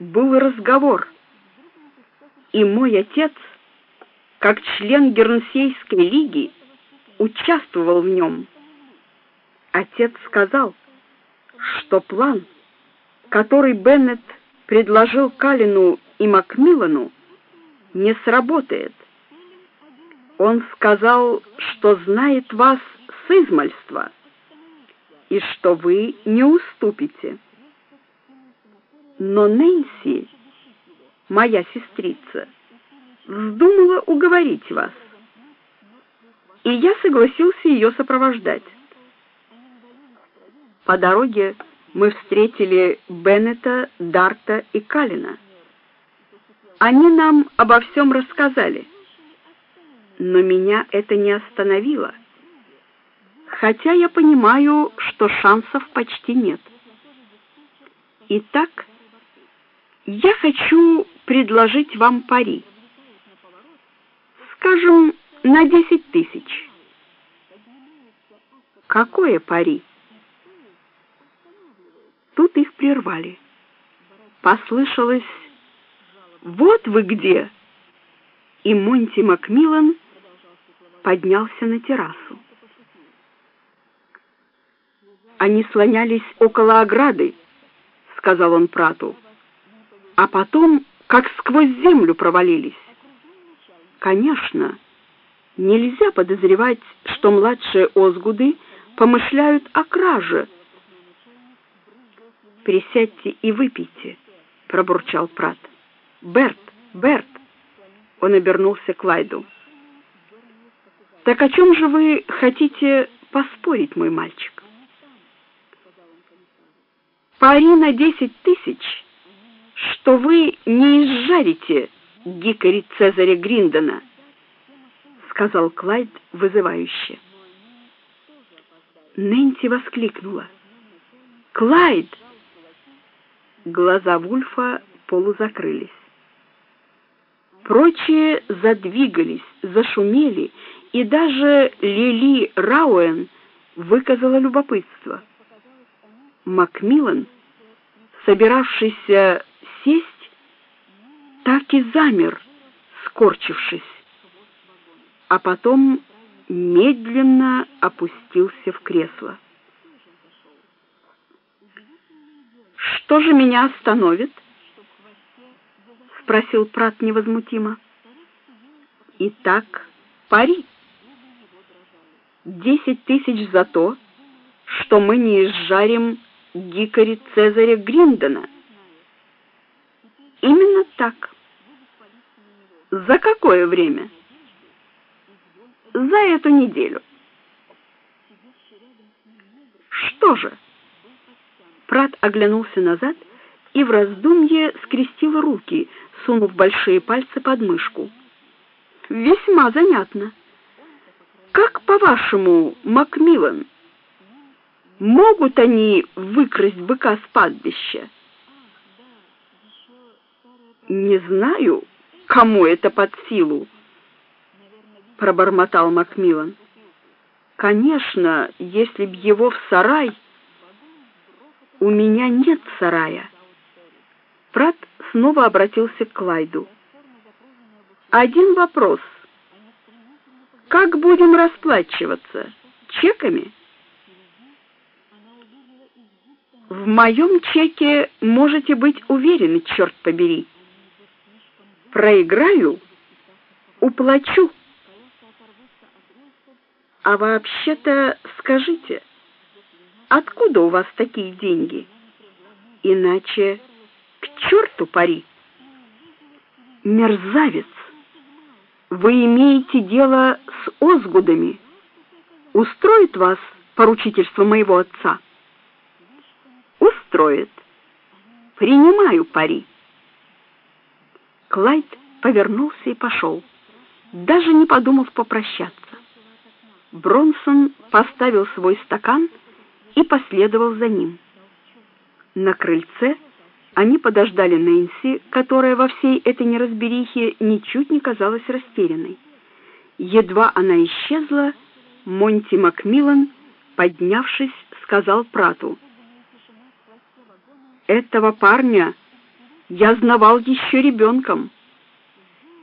был разговор, и мой отец, как член Гернсейской лиги, участвовал в нем. Отец сказал, что план, который Беннет предложил Калину и Макмиллану, не сработает. Он сказал, что знает вас с измальства и что вы не уступите. Но Нэнси, моя сестрица, вздумала уговорить вас, и я согласился ее сопровождать. По дороге мы встретили Беннета, Дарта и Калина. Они нам обо всем рассказали, но меня это не остановило, хотя я понимаю, что шансов почти нет. Итак, я хочу предложить вам пари. Скажем, на 10 тысяч. Какое пари? Тут их прервали. Послышалось: «Вот вы где!» И Монти Макмиллан поднялся на террасу. «Они слонялись около ограды», — сказал он Прату, «а потом как сквозь землю провалились. Конечно, нельзя подозревать, что младшие Озгуды помышляют о краже». «Присядьте и выпейте», — пробурчал Прат. «Берт, Берт!» Он обернулся к Клайду. «Так о чем же вы хотите поспорить, мой мальчик?» «Пари на 10 тысяч, что вы не изжарите дикаря Цезаря Гриндона», — сказал Клайд вызывающе. Нэнси воскликнула: «Клайд!» Глаза Вульфа полузакрылись. Прочие задвигались, зашумели, и даже Лили Рауэн выказала любопытство. Макмиллан, собиравшийся сесть, так и замер, скорчившись, а потом медленно опустился в кресло. «Что же меня остановит?» — спросил Прат невозмутимо. «Итак, пари. 10 тысяч за то, что мы не изжарим дикаря Цезаря Гриндона». «Именно так». «За какое время?» «За эту неделю». «Что же?» Прат оглянулся назад и в раздумье скрестил руки, сунув большие пальцы под мышку. «Весьма занятно. Как, по-вашему, Макмиллан, могут они выкрасть быка с пастбища?» «Не знаю, кому это под силу», — пробормотал Макмиллан. «Конечно, если б его в сарай...» «У меня нет сарая». Прат снова обратился к Клайду. «Один вопрос. Как будем расплачиваться? Чеками?» «В моем чеке можете быть уверены, черт побери. Проиграю — уплачу. А вообще-то скажите, откуда у вас такие деньги? Иначе к черту пари». «Мерзавец! Вы имеете дело с Озгудами. Устроит вас поручительство моего отца?» «Устроит. Принимаю пари». Клайд повернулся и пошел, даже не подумав попрощаться. Бронсон поставил свой стакан и последовал за ним. На крыльце они подождали Нэнси, которая во всей этой неразберихе ничуть не казалась растерянной. Едва она исчезла, Монти Макмиллан, поднявшись, сказал Прату: «Этого парня Я знавал еще ребенком.